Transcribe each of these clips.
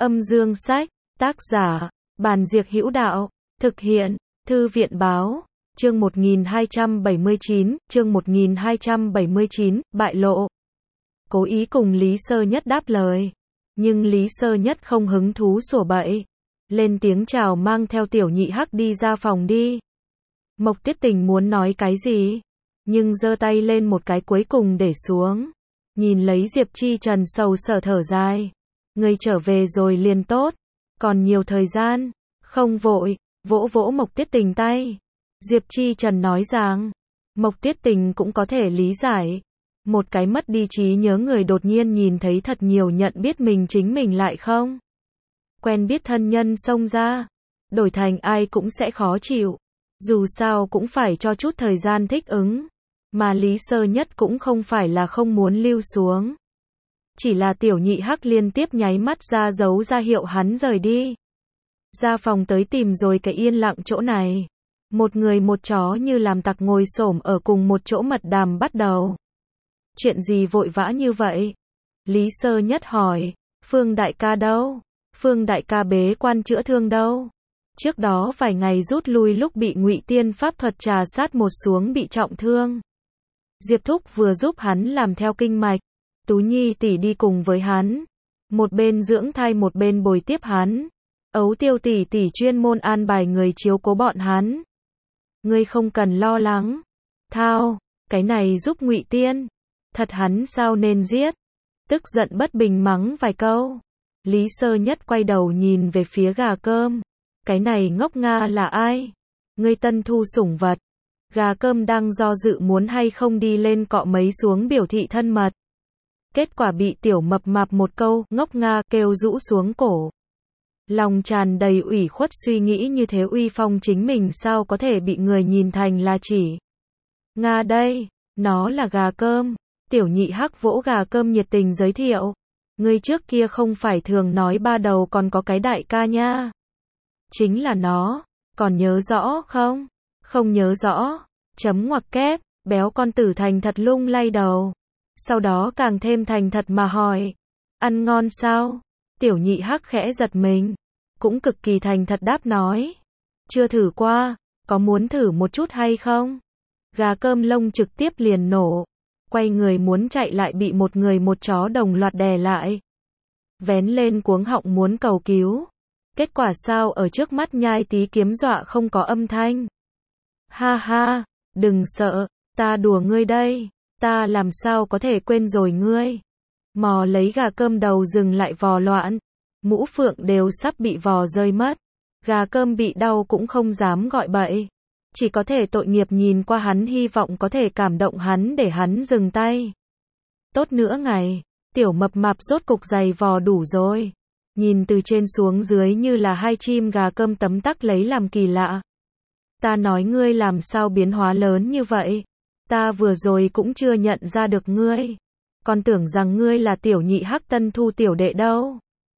Âm dương sách, tác giả, Bàn Diệc Hữu Đạo, thực hiện, Thư viện báo, chương 1279, bại lộ. Cố Ý cùng Lý Sơ Nhất đáp lời, nhưng Lý Sơ Nhất không hứng thú sủa bậy, lên tiếng chào mang theo Tiểu Nhị Hắc đi ra phòng đi. Mộc Tiết Tình muốn nói cái gì, nhưng giơ tay lên một cái cuối cùng để xuống, nhìn lấy Diệp Chi Trần sầu sở thở dài. Người trở về rồi liền tốt, còn nhiều thời gian, không vội, vỗ vỗ Mộc Tiết Tình tay. Diệp Chi Trần nói rằng, Mộc Tiết Tình cũng có thể lý giải. Một cái mất đi trí nhớ người đột nhiên nhìn thấy thật nhiều nhận biết mình chính mình lại không quen biết thân nhân xông ra, đổi thành ai cũng sẽ khó chịu. Dù sao cũng phải cho chút thời gian thích ứng, mà Lý Sơ Nhất cũng không phải là không muốn lưu xuống. Chỉ là Tiểu Nhị Hắc liên tiếp nháy mắt ra dấu ra hiệu hắn rời đi. Ra phòng tới tìm rồi cái yên lặng chỗ này. Một người một chó như làm tặc ngồi xổm ở cùng một chỗ mật đàm bắt đầu. Chuyện gì vội vã như vậy? Lý Sơ Nhất hỏi. Phương đại ca đâu? Phương đại ca bế quan chữa thương đâu? Trước đó vài ngày rút lui lúc bị Ngụy Tiên pháp thuật trà sát một xuống bị trọng thương. Diệp Thúc vừa giúp hắn làm theo kinh mạch. Tú Nhi tỷ đi cùng với hắn, một bên dưỡng thai một bên bồi tiếp hắn. Ấu Tiêu tỷ tỷ chuyên môn an bài người chiếu cố bọn hắn. Ngươi không cần lo lắng. Thao, cái này giúp Ngụy Tiên, thật hắn sao nên giết. Tức giận bất bình mắng vài câu. Lý Sơ Nhất quay đầu nhìn về phía Gà Cơm. Cái này ngốc Nga là ai? Ngươi tân thu sủng vật. Gà Cơm đang do dự muốn hay không đi lên cọ mấy xuống biểu thị thân mật. Kết quả bị Tiểu Mập Mạp một câu ngốc Nga kêu rũ xuống cổ. Lòng tràn đầy ủy khuất suy nghĩ như thế uy phong chính mình sao có thể bị người nhìn thành là chỉ Nga đây, nó là Gà Cơm. Tiểu Nhị Hắc vỗ Gà Cơm nhiệt tình giới thiệu. Ngươi trước kia không phải thường nói ba đầu còn có cái đại ca nha. Chính là nó, còn nhớ rõ không? Không nhớ rõ. Chấm ngoặc kép, béo con tử thành thật lung lay đầu. Sau đó càng thêm thành thật mà hỏi. Ăn ngon sao? Tiểu Nhị Hắc khẽ giật mình. Cũng cực kỳ thành thật đáp nói. Chưa thử qua, có muốn thử một chút hay không? Gà Cơm lông trực tiếp liền nổ. Quay người muốn chạy lại bị một người một chó đồng loạt đè lại. Vén lên cuống họng muốn cầu cứu. Kết quả sao ở trước mắt Nhai Tí kiếm dọa không có âm thanh. Ha ha, đừng sợ, ta đùa ngươi đây. Ta làm sao có thể quên rồi ngươi. Mò lấy Gà Cơm đầu dừng lại vò loạn. Mũ phượng đều sắp bị vò rơi mất. Gà Cơm bị đau cũng không dám gọi bậy. Chỉ có thể tội nghiệp nhìn qua hắn hy vọng có thể cảm động hắn để hắn dừng tay. Tốt nữa ngày, Tiểu Mập Mạp rốt cục giày vò đủ rồi. Nhìn từ trên xuống dưới như là hai chim Gà Cơm tấm tắc lấy làm kỳ lạ. Ta nói ngươi làm sao biến hóa lớn như vậy. Ta vừa rồi cũng chưa nhận ra được ngươi. Còn tưởng rằng ngươi là Tiểu Nhị Hắc tân thu tiểu đệ đâu.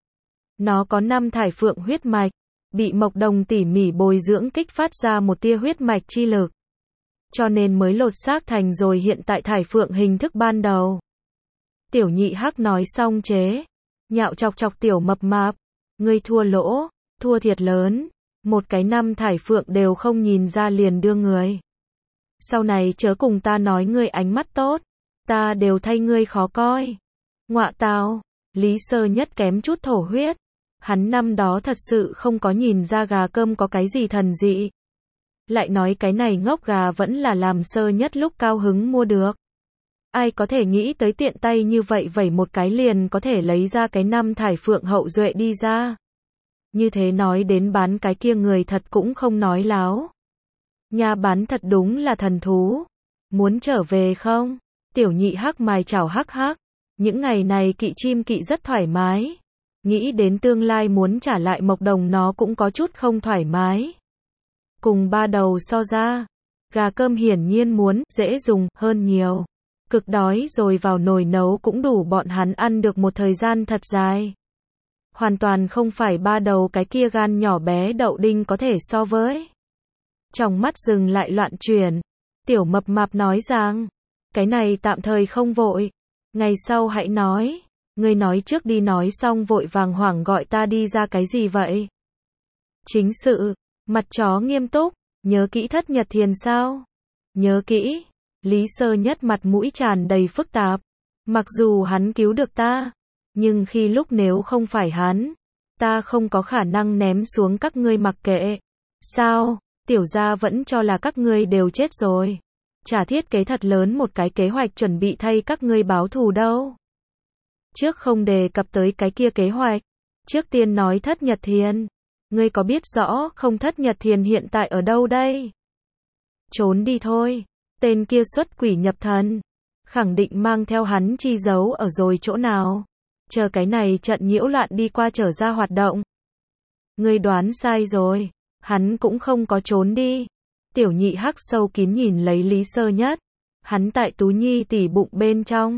Nó có 5 thải phượng huyết mạch. Bị Mộc Đồng tỉ mỉ bồi dưỡng kích phát ra một tia huyết mạch chi lực. Cho nên mới lột xác thành rồi hiện tại thải phượng hình thức ban đầu. Tiểu Nhị Hắc nói xong chế. Nhạo chọc chọc Tiểu Mập Mạp. Ngươi thua lỗ, thua thiệt lớn. Một cái 5 thải phượng đều không nhìn ra liền đưa người. Sau này chớ cùng ta nói ngươi ánh mắt tốt. Ta đều thay ngươi khó coi. Ngọa tào, Lý Sơ Nhất kém chút thổ huyết. Hắn năm đó thật sự không có nhìn ra Gà Cơm có cái gì thần dị. Lại nói cái này ngốc gà vẫn là làm Sơ Nhất lúc cao hứng mua được. Ai có thể nghĩ tới tiện tay như vậy vẩy một cái liền có thể lấy ra cái 5 thải phượng hậu duệ đi ra. Như thế nói đến bán cái kia người thật cũng không nói láo. Nhà bán thật đúng là thần thú. Muốn trở về không? Tiểu Nhị Hắc mài chảo hắc hắc. Những ngày này kỵ chim kỵ rất thoải mái. Nghĩ đến tương lai muốn trả lại Mộc Đồng nó cũng có chút không thoải mái. Cùng ba đầu so ra, Gà Cơm hiển nhiên muốn dễ dùng hơn nhiều. Cực đói rồi vào nồi nấu cũng đủ bọn hắn ăn được một thời gian thật dài. Hoàn toàn không phải ba đầu cái kia gan nhỏ bé đậu đinh có thể so với. Trong mắt dừng lại loạn chuyển. Tiểu Mập Mạp nói rằng, cái này tạm thời không vội. Ngày sau hãy nói. Ngươi nói trước đi, nói xong vội vàng hoảng gọi ta đi ra cái gì vậy? Chính sự, mặt chó nghiêm túc, nhớ kỹ Thất Nhật Thiền sao? Nhớ kỹ. Lý Sơ Nhất mặt mũi tràn đầy phức tạp. Mặc dù hắn cứu được ta, nhưng khi lúc nếu không phải hắn, ta không có khả năng ném xuống các ngươi mặc kệ. Sao? Tiểu gia vẫn cho là các ngươi đều chết rồi. Chả thiết kế thật lớn một cái kế hoạch chuẩn bị thay các ngươi báo thù đâu. Trước không đề cập tới cái kia kế hoạch. Trước tiên nói Thất Nhật Thiền. Ngươi có biết rõ không Thất Nhật Thiền hiện tại ở đâu đây? Trốn đi thôi. Tên kia xuất quỷ nhập thần. Khẳng định mang theo hắn chi giấu ở rồi chỗ nào. Chờ cái này trận nhiễu loạn đi qua trở ra hoạt động. Ngươi đoán sai rồi. Hắn cũng không có trốn đi. Tiểu Nhị Hắc sâu kín nhìn lấy Lý Sơ Nhất. Hắn tại Tú Nhi tỷ bụng bên trong.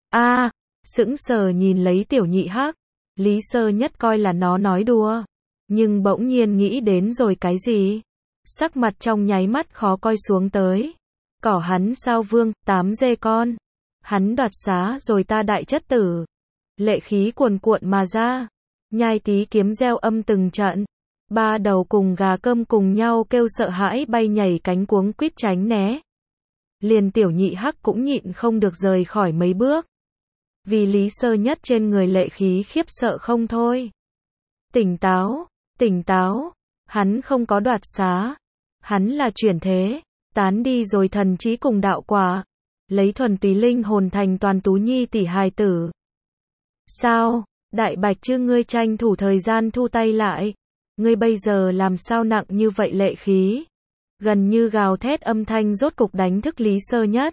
Sững sờ nhìn lấy Tiểu Nhị Hắc. Lý Sơ Nhất coi là nó nói đùa. Nhưng bỗng nhiên nghĩ đến rồi cái gì? Sắc mặt trong nháy mắt khó coi xuống tới. Cỏ hắn sao vương, 8 dê con. Hắn đoạt xá rồi ta đại chất tử. Lệ khí cuồn cuộn mà ra. Nhai tí kiếm reo âm từng trận. Ba đầu cùng gà cơm cùng nhau kêu sợ hãi bay nhảy cánh cuống quýt tránh né. Liền Tiểu Nhị Hắc cũng nhịn không được rời khỏi mấy bước. Vì Lý Sơ Nhất trên người lệ khí khiếp sợ không thôi. Tỉnh táo, tỉnh táo. Hắn không có đoạt xá. Hắn là chuyển thế. Tán đi rồi thần trí cùng đạo quả. Lấy thuần túy linh hồn thành toàn Tú Nhi tỷ hài tử. Sao? Đại Bạch chứ ngươi tranh thủ thời gian thu tay lại. Ngươi bây giờ làm sao nặng như vậy lệ khí? Gần như gào thét âm thanh rốt cục đánh thức Lý Sơ Nhất.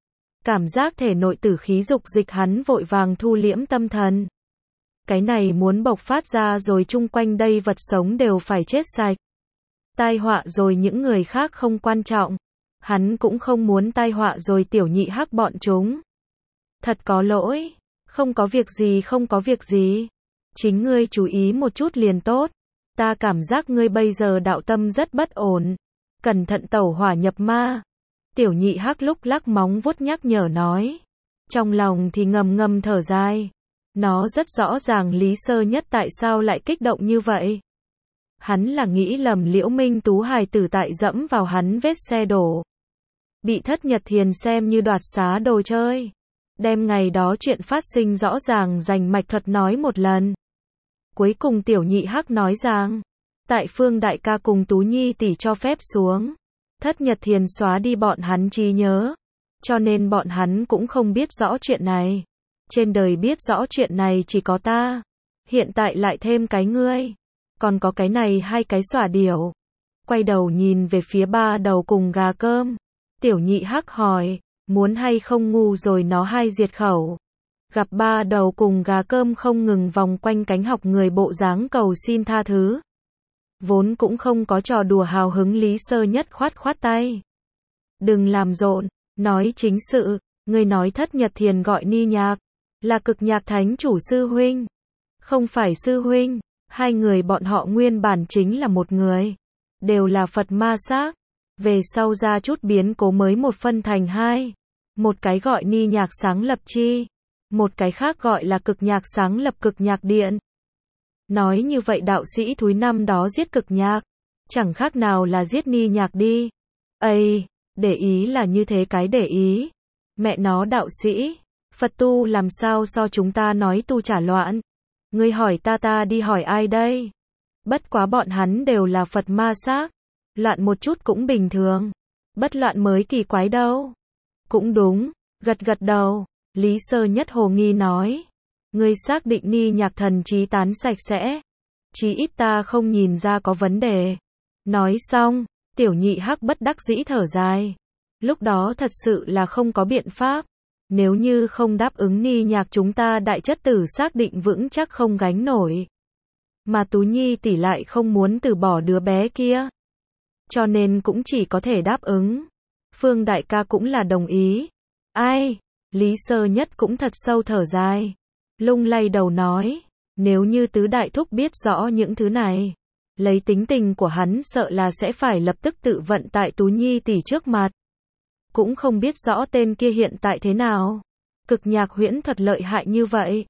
Cảm giác thể nội tử khí dục dịch hắn vội vàng thu liễm tâm thần. Cái này muốn bộc phát ra rồi chung quanh đây vật sống đều phải chết sạch. Tai họa rồi những người khác không quan trọng. Hắn cũng không muốn tai họa rồi Tiểu Nhị Hắc bọn chúng. Thật có lỗi. Không có việc gì, không có việc gì. Chính ngươi chú ý một chút liền tốt. Ta cảm giác ngươi bây giờ đạo tâm rất bất ổn. Cẩn thận tẩu hỏa nhập ma. Tiểu Nhị Hắc lúc lắc móng vuốt nhắc nhở nói. Trong lòng thì ngầm ngầm thở dài. Nó rất rõ ràng Lý Sơ Nhất tại sao lại kích động như vậy. Hắn là nghĩ lầm Liễu Minh Tú hài tử tại dẫm vào hắn vết xe đổ. Bị Thất Nhật Thiền xem như đoạt xá đồ chơi. Đem ngày đó chuyện phát sinh rõ ràng dành mạch thuật nói một lần. Cuối cùng Tiểu Nhị Hắc nói rằng, tại Phương đại ca cùng Tú Nhi tỷ cho phép xuống, Thất Nhật Thiền xóa đi bọn hắn trí nhớ, cho nên bọn hắn cũng không biết rõ chuyện này. Trên đời biết rõ chuyện này chỉ có ta, hiện tại lại thêm cái ngươi, còn có cái này hai cái xỏa điểu. Quay đầu nhìn về phía ba đầu cùng gà cơm, Tiểu Nhị Hắc hỏi, muốn hay không ngu rồi nó hai diệt khẩu. Gặp ba đầu cùng gà cơm không ngừng vòng quanh cánh học người bộ dáng cầu xin tha thứ. Vốn cũng không có trò đùa hào hứng Lý Sơ Nhất khoát khoát tay. Đừng làm rộn, nói chính sự, ngươi nói Thất Nhật Thiền gọi Ni Nhạc, là Cực Nhạc Thánh chủ sư huynh. Không phải sư huynh, hai người bọn họ nguyên bản chính là một người. Đều là Phật ma xác. Về sau ra chút biến cố mới một phân thành hai. Một cái gọi Ni Nhạc sáng lập chi. Một cái khác gọi là Cực Nhạc sáng lập Cực Nhạc Điện. Nói như vậy đạo sĩ thúi năm đó giết Cực Nhạc. Chẳng khác nào là giết Ni Nhạc đi. Ây, để ý là như thế cái để ý. Mẹ nó đạo sĩ. Phật tu làm sao so chúng ta nói tu trả loạn. Ngươi hỏi ta đi hỏi ai đây? Bất quá bọn hắn đều là Phật ma xác. Loạn một chút cũng bình thường. Bất loạn mới kỳ quái đâu. Cũng đúng, gật gật đầu. Lý Sơ Nhất hồ nghi nói. Ngươi xác định Ni Nhạc thần trí tán sạch sẽ. Chí ít ta không nhìn ra có vấn đề. Nói xong, Tiểu Nhị Hắc bất đắc dĩ thở dài. Lúc đó thật sự là không có biện pháp. Nếu như không đáp ứng Ni Nhạc chúng ta đại chất tử xác định vững chắc không gánh nổi. Mà Tú Nhi tỷ lại không muốn từ bỏ đứa bé kia. Cho nên cũng chỉ có thể đáp ứng. Phương đại ca cũng là đồng ý. Ai? Lý Sơ Nhất cũng thật sâu thở dài. Lung lay đầu nói. Nếu như tứ đại thúc biết rõ những thứ này. Lấy tính tình của hắn sợ là sẽ phải lập tức tự vận tại Tú Nhi tỷ trước mặt. Cũng không biết rõ tên kia hiện tại thế nào. Cực Nhạc huyễn thuật lợi hại như vậy.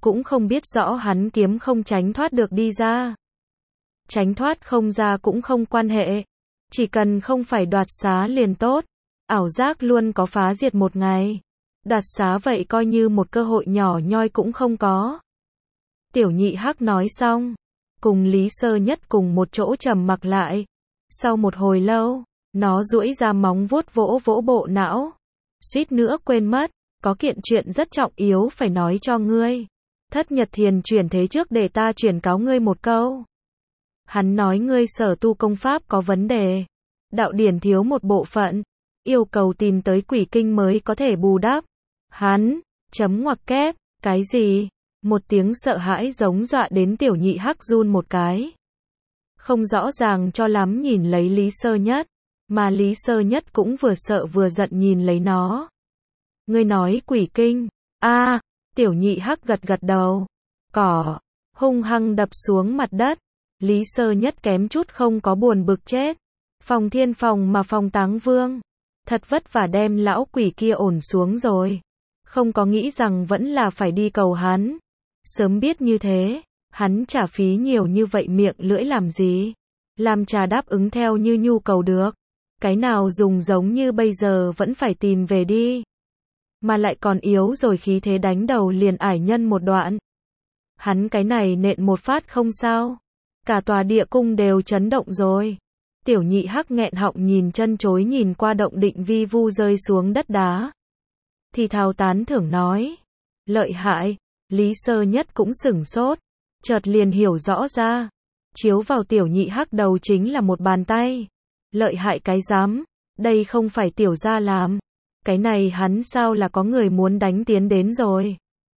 cũng không biết rõ hắn kiếm không tránh thoát được đi ra. Tránh thoát không ra cũng không quan hệ. Chỉ cần không phải đoạt xá liền tốt. Ảo giác luôn có phá diệt một ngày. Đoạt xá vậy coi như một cơ hội nhỏ nhoi cũng không có. Tiểu nhị hắc nói xong. Cùng Lý Sơ Nhất cùng một chỗ trầm mặc lại. Sau một hồi lâu, nó duỗi ra móng vuốt vỗ vỗ bộ não. Suýt nữa quên mất, có kiện chuyện rất trọng yếu phải nói cho ngươi. Thất Nhật Thiền chuyển thế trước để ta chuyển cáo ngươi một câu. Hắn nói ngươi sở tu công pháp có vấn đề. Đạo điển thiếu một bộ phận. Yêu cầu tìm tới quỷ kinh mới có thể bù đắp. Hắn, chấm ngoặc kép, cái gì? Một tiếng sợ hãi giống dọa đến tiểu nhị hắc run một cái. Không rõ ràng cho lắm nhìn lấy Lý Sơ Nhất. Mà Lý Sơ Nhất cũng vừa sợ vừa giận nhìn lấy nó. Ngươi nói quỷ kinh. Tiểu nhị hắc gật gật đầu. Cỏ, hung hăng đập xuống mặt đất. Lý Sơ Nhất kém chút không có buồn bực chết. Phòng thiên phòng mà phòng táng vương. Thật vất vả đem lão quỷ kia ổn xuống rồi. Không có nghĩ rằng vẫn là phải đi cầu hắn. Sớm biết như thế, hắn trả phí nhiều như vậy miệng lưỡi làm gì? Làm trà đáp ứng theo như nhu cầu được. Cái nào dùng giống như bây giờ vẫn phải tìm về đi. Mà lại còn yếu rồi khí thế đánh đầu liền ải nhân một đoạn. Hắn cái này nện một phát không sao. Cả tòa địa cung đều chấn động rồi. Tiểu nhị hắc nghẹn họng nhìn chân chối nhìn qua động định vi vu rơi xuống đất đá. Thì thào tán thưởng nói. Lợi hại. Lý Sơ Nhất cũng sửng sốt. Chợt liền hiểu rõ ra. Chiếu vào tiểu nhị hắc đầu chính là một bàn tay. Lợi hại cái dám. Đây không phải tiểu gia làm. Cái này hắn sao là có người muốn đánh tiến đến rồi.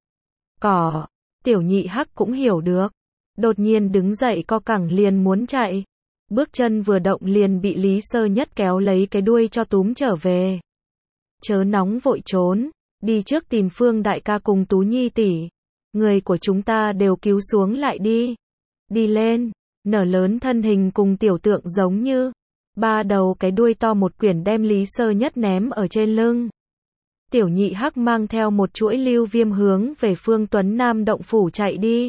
Cỏ. Tiểu nhị hắc cũng hiểu được. Đột nhiên đứng dậy co cẳng liền muốn chạy. Bước chân vừa động liền bị Lý Sơ Nhất kéo lấy cái đuôi cho túm trở về. Chớ nóng vội trốn. Đi trước tìm Phương đại ca cùng Tú Nhi tỷ. Người của chúng ta đều cứu xuống lại đi. Đi lên. Nở lớn thân hình cùng tiểu tượng giống như. Ba đầu cái đuôi to một quyển đem Lý Sơ Nhất ném ở trên lưng. Tiểu nhị hắc mang theo một chuỗi lưu viêm hướng về Phương Tuấn Nam động phủ chạy đi.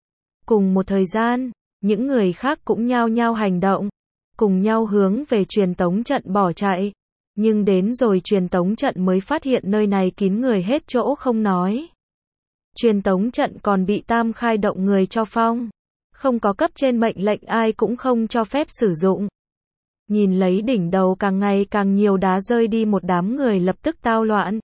Cùng một thời gian, những người khác cũng nhao nhao hành động. Cùng nhau hướng về truyền tống trận bỏ chạy. Nhưng đến rồi truyền tống trận mới phát hiện nơi này kín người hết chỗ không nói. Truyền tống trận còn bị Tam Khai động người cho phong. Không có cấp trên mệnh lệnh ai cũng không cho phép sử dụng. Nhìn lấy đỉnh đầu càng ngày càng nhiều đá rơi đi một đám người lập tức tao loạn.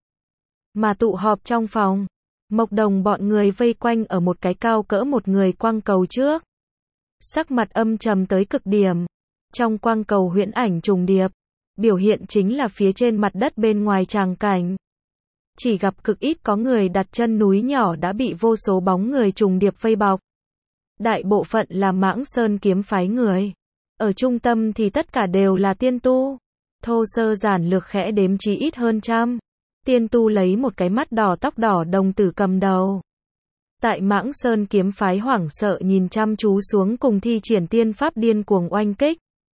Mà tụ họp trong phòng. Mộc Đồng bọn người vây quanh ở một cái cao cỡ một người quang cầu trước. Sắc mặt âm trầm tới cực điểm. Trong quang cầu huyễn ảnh trùng điệp. Biểu hiện chính là phía trên mặt đất bên ngoài tràng cảnh. Chỉ gặp cực ít có người đặt chân núi nhỏ đã bị vô số bóng người trùng điệp vây bọc. Đại bộ phận là Mãng Sơn kiếm phái người. Ở trung tâm thì tất cả đều là tiên tu. Thô sơ giản lược khẽ đếm chí ít hơn trăm. Tiên tu lấy một cái mắt đỏ tóc đỏ đồng tử cầm đầu. Tại Mãng Sơn kiếm phái hoảng sợ nhìn chăm chú xuống cùng thi triển tiên pháp điên cuồng oanh kích.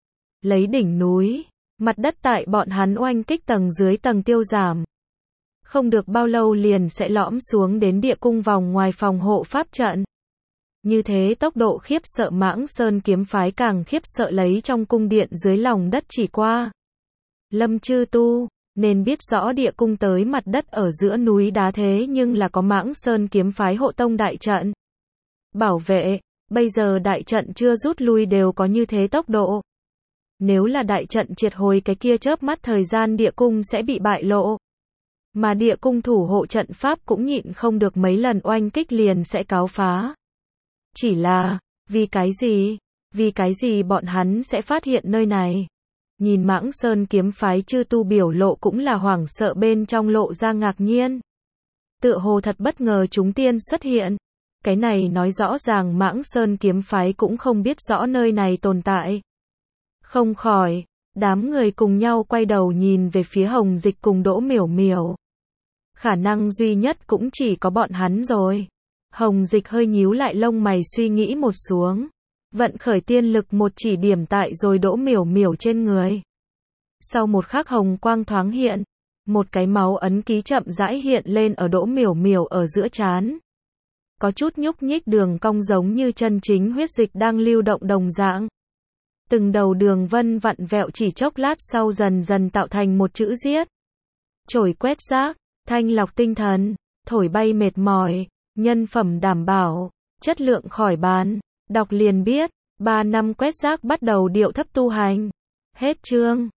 Lấy đỉnh núi, mặt đất tại bọn hắn oanh kích tầng dưới tầng tiêu giảm. Không được bao lâu liền sẽ lõm xuống đến địa cung vòng ngoài phòng hộ pháp trận. Như thế tốc độ khiếp sợ Mãng Sơn kiếm phái càng khiếp sợ lấy trong cung điện dưới lòng đất chỉ qua. Lâm chư tu, nên biết rõ địa cung tới mặt đất ở giữa núi đá thế nhưng là có Mãng Sơn kiếm phái hộ tông đại trận. Bảo vệ, bây giờ đại trận chưa rút lui đều có như thế tốc độ. Nếu là đại trận triệt hồi cái kia chớp mắt thời gian địa cung sẽ bị bại lộ. Mà địa cung thủ hộ trận pháp cũng nhịn không được mấy lần oanh kích liền sẽ cáo phá. Chỉ là, vì cái gì? Vì cái gì bọn hắn sẽ phát hiện nơi này? Nhìn Mãng Sơn kiếm phái chư tu biểu lộ cũng là hoảng sợ bên trong lộ ra ngạc nhiên. Tựa hồ thật bất ngờ chúng tiên xuất hiện. Cái này nói rõ ràng Mãng Sơn kiếm phái cũng không biết rõ nơi này tồn tại. Không khỏi, đám người cùng nhau quay đầu nhìn về phía Hồng Dịch cùng Đỗ Miểu Miểu. Khả năng duy nhất cũng chỉ có bọn hắn rồi. Hồng Dịch hơi nhíu lại lông mày suy nghĩ một xuống. Vận khởi tiên lực một chỉ điểm tại rồi Đỗ Miểu Miểu trên người. Sau một khắc hồng quang thoáng hiện. Một cái máu ấn ký chậm rãi hiện lên ở Đỗ Miểu Miểu ở giữa trán. có chút nhúc nhích đường cong giống như chân chính huyết dịch đang lưu động đồng dạng. Từng đầu đường vân vặn vẹo chỉ chốc lát sau dần dần tạo thành một chữ giết. Chổi quét rác, thanh lọc tinh thần, thổi bay mệt mỏi, nhân phẩm đảm bảo, chất lượng khỏi bàn. Đọc liền biết, 3 năm quét rác bắt đầu điệu thấp tu hành. Hết chương.